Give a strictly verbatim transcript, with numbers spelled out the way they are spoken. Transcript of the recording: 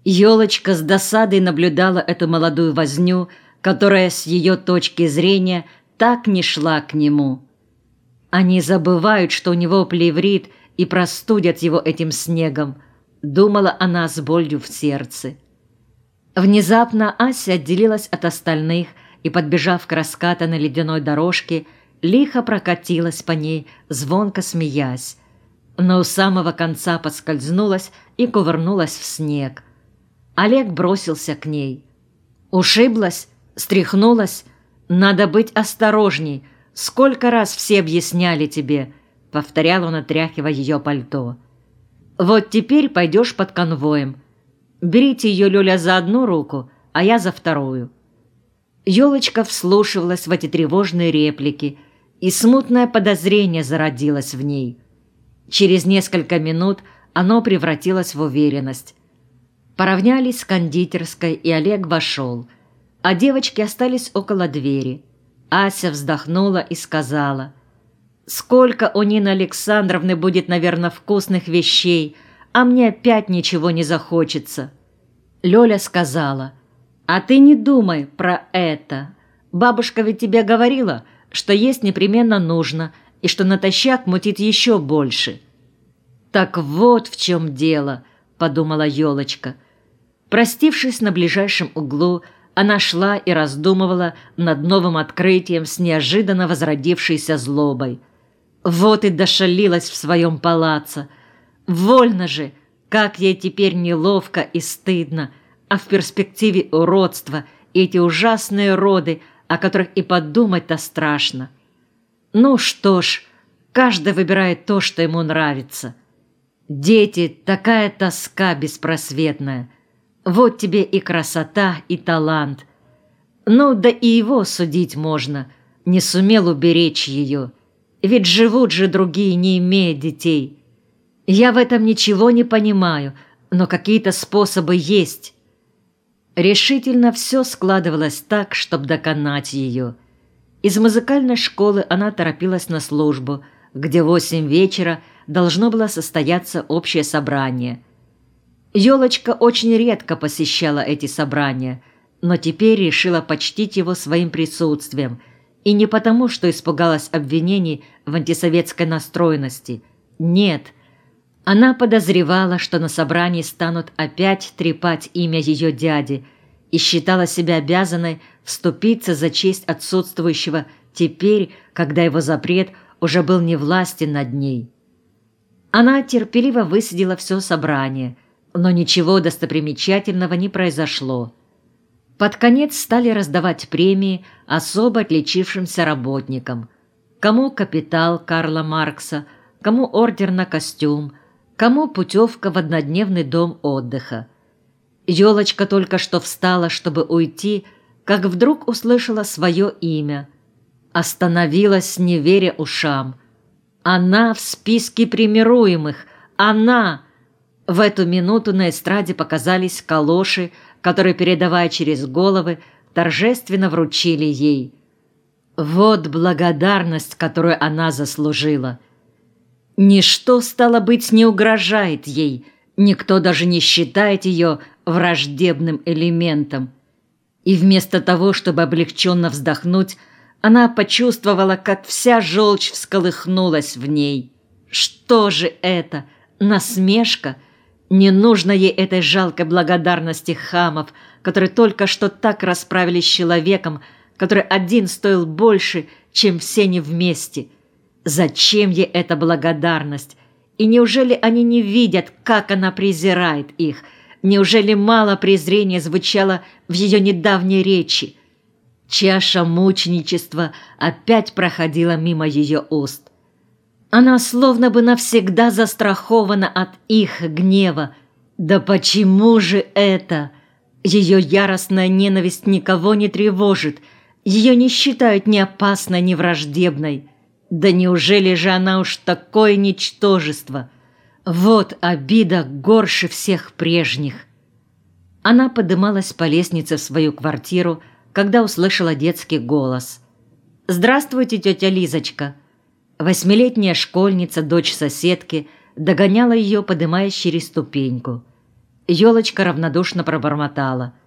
Ёлочка с досадой наблюдала эту молодую возню, которая с ее точки зрения так не шла к нему. Они забывают, что у него плеврит, и простудят его этим снегом, думала она с болью в сердце. Внезапно Ася отделилась от остальных и, подбежав к раскатанной ледяной дорожке, лихо прокатилась по ней, звонко смеясь, но у самого конца поскользнулась и кувырнулась в снег. Олег бросился к ней. «Ушиблась? Стряхнулась? Надо быть осторожней. Сколько раз все объясняли тебе?» — повторял он, отряхивая ее пальто. «Вот теперь пойдешь под конвоем. Берите ее, Лёля, за одну руку, а я за вторую». Ёлочка вслушивалась в эти тревожные реплики, и смутное подозрение зародилось в ней. Через несколько минут оно превратилось в уверенность. Поравнялись с кондитерской, и Олег вошел, а девочки остались около двери. Ася вздохнула и сказала: «Сколько у Нины Александровны будет, наверное, вкусных вещей, а мне опять ничего не захочется». Лёля сказала: «А ты не думай про это. Бабушка ведь тебе говорила, что есть непременно нужно, и что натощак мутит еще больше». «Так вот в чем дело», — подумала Ёлочка. Простившись на ближайшем углу, она шла и раздумывала над новым открытием с неожиданно возродившейся злобой. Вот и дошалилась в своем палаце. Вольно же, как ей теперь неловко и стыдно, а в перспективе уродства и эти ужасные роды, о которых и подумать-то страшно. Ну что ж, каждый выбирает то, что ему нравится. Дети — такая тоска беспросветная. Вот тебе и красота, и талант. Ну, да и его судить можно, не сумел уберечь ее. Ведь живут же другие, не имея детей. Я в этом ничего не понимаю, но какие-то способы есть». Решительно все складывалось так, чтобы доконать ее. Из музыкальной школы она торопилась на службу, где в восемь вечера должно было состояться общее собрание. Ёлочка очень редко посещала эти собрания, но теперь решила почтить его своим присутствием, и не потому, что испугалась обвинений в антисоветской настроенности. Нет, она подозревала, что на собрании станут опять трепать имя ее дяди, и считала себя обязанной вступиться за честь отсутствующего теперь, когда его запрет уже был невластен над ней. Она терпеливо высидела все собрание, но ничего достопримечательного не произошло. Под конец стали раздавать премии особо отличившимся работникам. Кому капитал Карла Маркса, кому ордер на костюм, кому путевка в однодневный дом отдыха. Ёлочка только что встала, чтобы уйти, как вдруг услышала свое имя. Остановилась, не веря ушам. Она в списке премируемых! Она! В эту минуту на эстраде показались калоши, которые, передавая через головы, торжественно вручили ей. Вот благодарность, которую она заслужила. Ничто, стало быть, не угрожает ей, никто даже не считает ее враждебным элементом. И вместо того, чтобы облегченно вздохнуть, она почувствовала, как вся желчь всколыхнулась в ней. Что же это? Насмешка? Не нужно ей этой жалкой благодарности хамов, которые только что так расправились с человеком, который один стоил больше, чем все не вместе. Зачем ей эта благодарность? И неужели они не видят, как она презирает их? Неужели мало презрения звучало в ее недавней речи? Чаша мученичества опять проходила мимо ее уст. Она словно бы навсегда застрахована от их гнева. Да почему же это? Ее яростная ненависть никого не тревожит. Ее не считают ни опасной, ни враждебной. Да неужели же она уж такое ничтожество? Вот обида горше всех прежних. Она подымалась по лестнице в свою квартиру, когда услышала детский голос. «Здравствуйте, тетя Лизочка!» Восьмилетняя школьница, дочь соседки, догоняла ее, подымаясь через ступеньку. Ёлочка равнодушно пробормотала.